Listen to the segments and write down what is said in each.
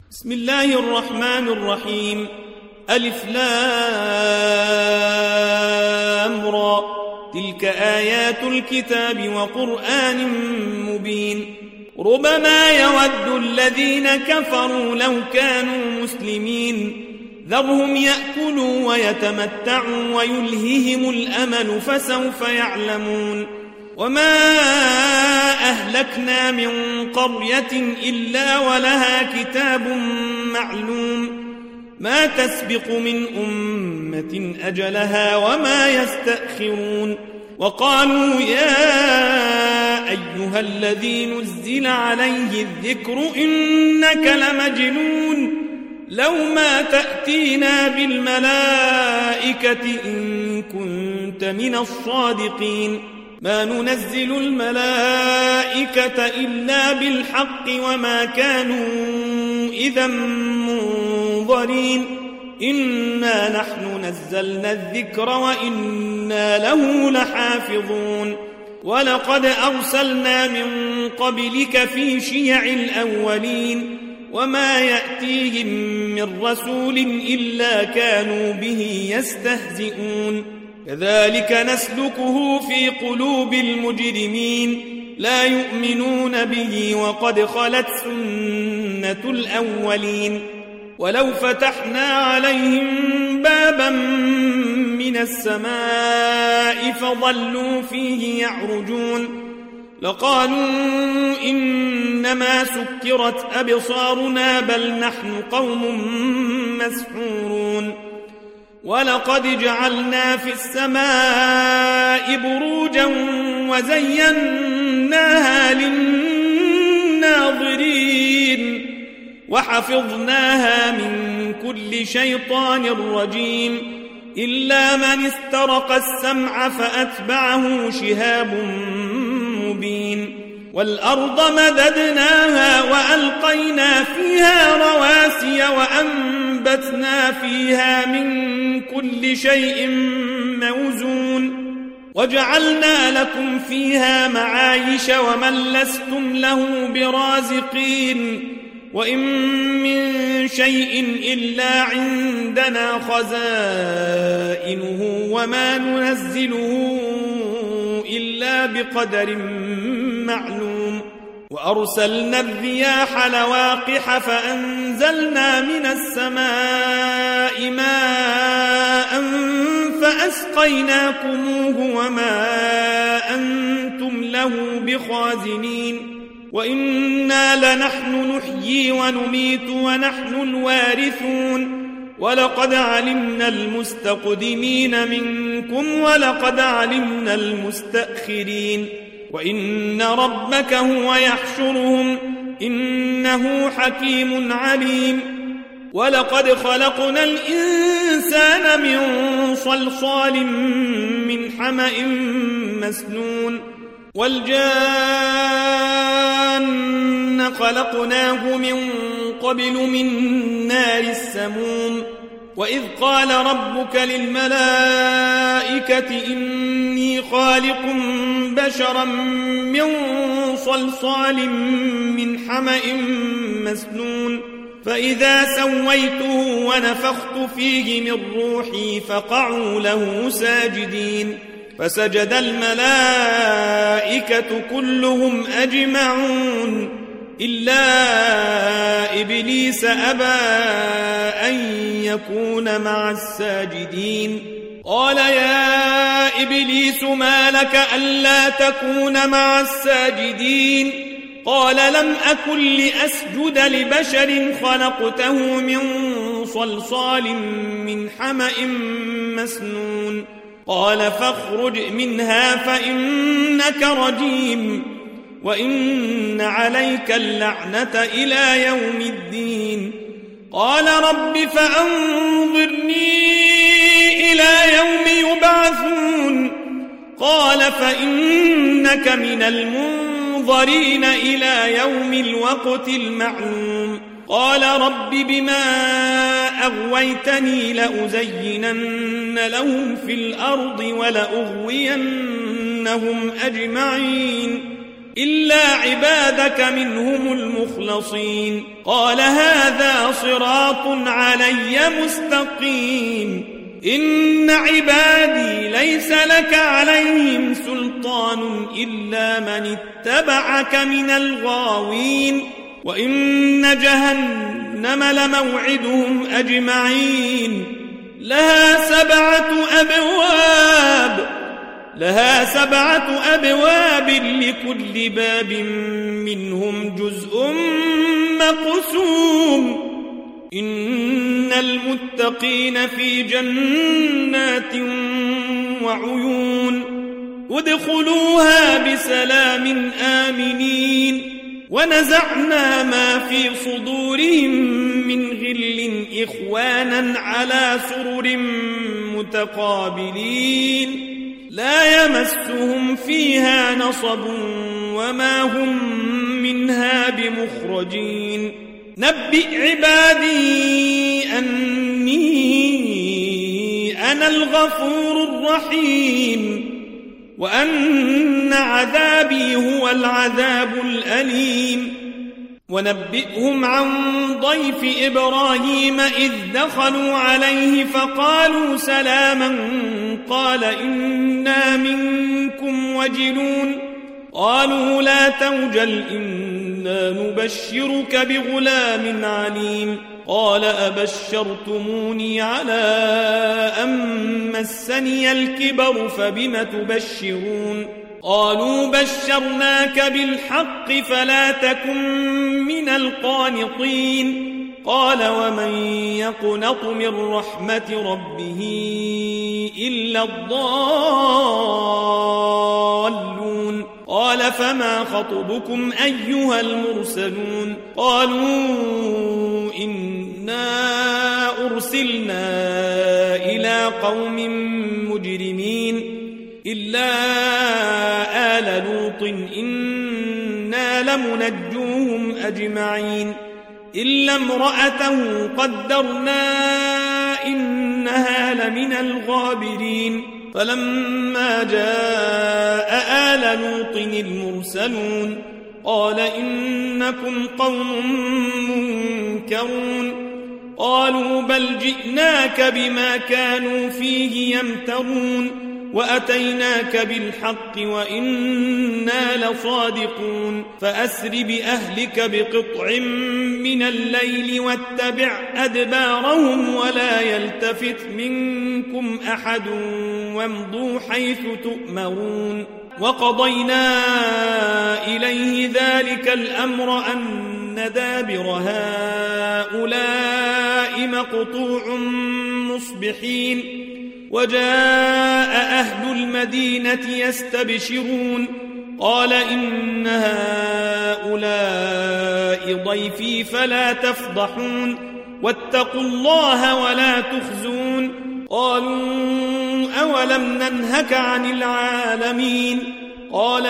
بسم الله الرحمن الرحيم. ألف لام را، تلك آيات الكتاب وقرآن مبين. ربما يود الذين كفروا لو كانوا مسلمين، ذرهم يأكلوا ويتمتعوا ويلههم الأمل فسوف يعلمون. وما أهلكنا من قرية إلا ولها كتاب معلوم، ما تسبق من أمة أجلها وما يستأخرون. وقالوا يا أيها الذي نزل عليه الذكر إنك لمجنون، لو ما تأتينا بالملائكة إن كنت من الصادقين. ما ننزل الملائكة إلا بالحق وما كانوا إذا منظرين. إنا نحن نزلنا الذكر وإنا له لحافظون. ولقد أرسلنا من قبلك في شيع الأولين، وما يأتيهم من رسول إلا كانوا به يستهزئون. كذلك نسلكه في قلوب المجرمين، لا يؤمنون به وقد خلت سنة الأولين. ولو فتحنا عليهم بابا من السماء فظلوا فيه يعرجون لقالوا إنما سكرت أبصارنا بل نحن قوم مسحورون. ولقد جعلنا في السماء بروجا وزيناها للناظرين وحفظناها من كل شيطان رجيم إلا من استرق السمع فأتبعه شهاب مبين. والأرض مددناها وألقينا فيها رواسي وأنبتنا فيها من كل شيء موزون وجعلنا لكم فيها معايش ومن لستم له برازقين. وإن من شيء إلا عندنا خزائنه وما ننزله إلا بقدر معلوم. وأرسلنا الرياح لواقح فأنزلنا من السماء ماء فأسقيناكموه وما أنتم له بخازنين. وإنا لنحن نحيي ونميت ونحن الوارثون. ولقد علمنا المستقدمين منكم ولقد علمنا المستأخرين. وإن ربك هو يحشرهم إنه حكيم عليم. ولقد خلقنا الإنسان من صلصال من حمأ مسنون والجان خلقناه من قبل من نار السموم. وإذ قال ربك للملائكة إني خالق بشرا من صلصال من حمأ مسنون فإذا سويته ونفخت فيه من روحي فقعوا له ساجدين. فسجد الملائكة كلهم أجمعون إلا إبليس أبى أن يكون مع الساجدين. قال يا إبليس ما لك ألا تكون مع الساجدين؟ قال لم أكن لأسجد لبشر خلقته من صلصال من حمأ مسنون. قال فاخرج منها فإنك رجيم وإن عليك اللعنة إلى يوم الدين. قال رب فأنظرني إلى يوم يبعثون. قال فإنك من المنظرين إلى يوم الوقت المعلوم. قال رب بما أغويتني لأزينن لهم في الأرض ولأغوينهم أجمعين إلا عبادك منهم المخلصين قال هذا صراط علي مستقيم إن عبادي ليس لك عليهم سلطان إلا من اتبعك من الغاوين وإن جهنم لموعدهم أجمعين لها سبعة أبواب لكل باب منهم جزء مقسوم إن المتقين في جنات وعيون ادخلوها بسلام آمنين ونزعنا ما في صدورهم من غل إخوانا على سرر متقابلين لا يمسهم فيها نصب وما هم منها بمخرجين نبئ عبادي أني أنا الغفور الرحيم وأن عذابي هو العذاب الأليم ونبئهم عن ضيف إبراهيم إذ دخلوا عليه فقالوا سلاما قال إنا منكم وجلون قالوا لا توجل إنا نبشرك بغلام عليم قال أبشرتموني على أن مسني الكبر فبم تبشرون قالوا بشرناك بالحق فلا تكن من القانطين قال ومن يقنط من رحمة ربه إلا الضالون قال فما خطبكم أيها المرسلون قالوا إنا أرسلنا إلى قوم مجرمين إلا آل لوط إنا لمنجوهم أجمعين إلا امرأته قدرنا إنها لمن الغابرين فلما جاء آل لوط المرسلون قال إنكم قوم منكرون قالوا بل جئناك بما كانوا فيه يمترون وأتيناك بالحق وإنا لصادقون فأسر بأهلك بقطع من الليل واتبع أدبارهم ولا يلتفت منكم أحد وامضوا حيث تؤمرون وقضينا إليه ذلك الأمر أن دابر هؤلاء مقطوع مصبحين وجاء أهل المدينة يستبشرون قال إن هؤلاء ضيفي فلا تفضحون واتقوا الله ولا تخزون قالوا أولم ننهك عن العالمين قال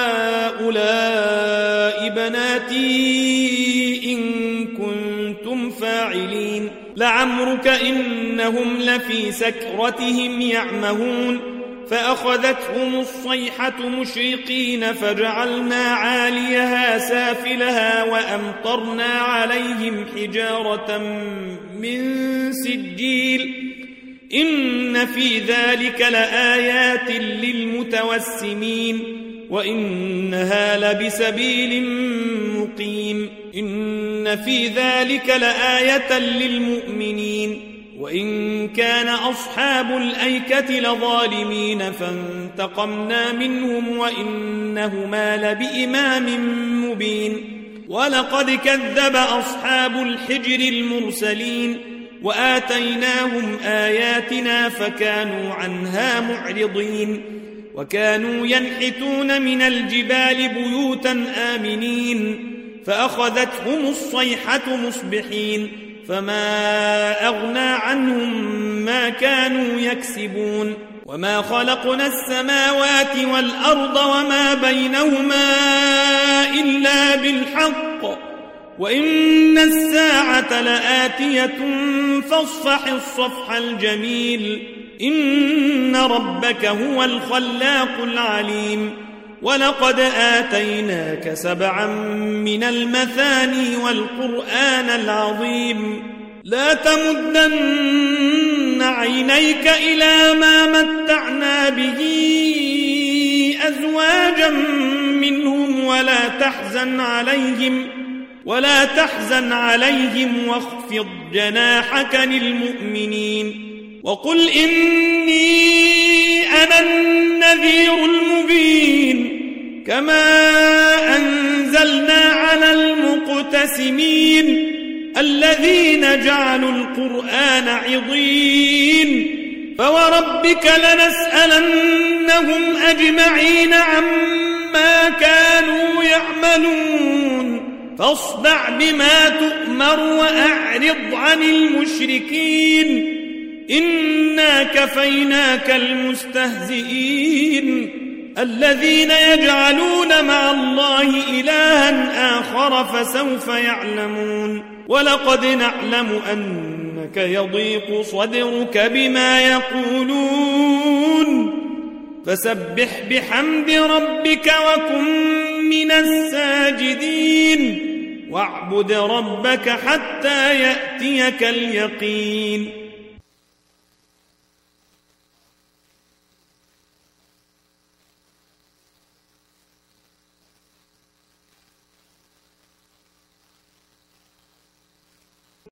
هؤلاء بناتي إن كنتم فاعلين لعمرك إنهم لفي سكرتهم يعمهون فأخذتهم الصيحة مشرقين فجعلنا عاليها سافلها وأمطرنا عليهم حجارة من سجيل إن في ذلك لآيات للمتوسمين وإنها لبسبيل مقيم إن في ذلك لآية للمؤمنين وإن كان أصحاب الأيكة لظالمين فانتقمنا منهم وإنهما لبإمام مبين ولقد كذب أصحاب الحجر المرسلين وآتيناهم آياتنا فكانوا عنها معرضين وكانوا ينحتون من الجبال بيوتا آمنين فأخذتهم الصيحة مصبحين فما أغنى عنهم ما كانوا يكسبون وما خلقنا السماوات والأرض وما بينهما إلا بالحق وإن الساعة لآتية فاصفح الصفح الجميل إن ربك هو الخلاق العليم ولقد آتيناك 7 من المثاني والقرآن العظيم لا تمدن عينيك إلى ما متعنا به أزواجا منهم ولا تحزن عليهم واخفض جناحك للمؤمنين وقل إني أنا النذير المبين كما أنزلنا على المقتسمين الذين جعلوا القرآن عضين فوربك لنسألنهم أجمعين عما كانوا يعملون فاصدع بما تؤمر وأعرض عن المشركين إنا كفيناك المستهزئين الذين يجعلون مع الله إلها آخر فسوف يعلمون ولقد نعلم أنك يضيق صدرك بما يقولون فسبح بحمد ربك وكن من الساجدين واعبد ربك حتى يأتيك اليقين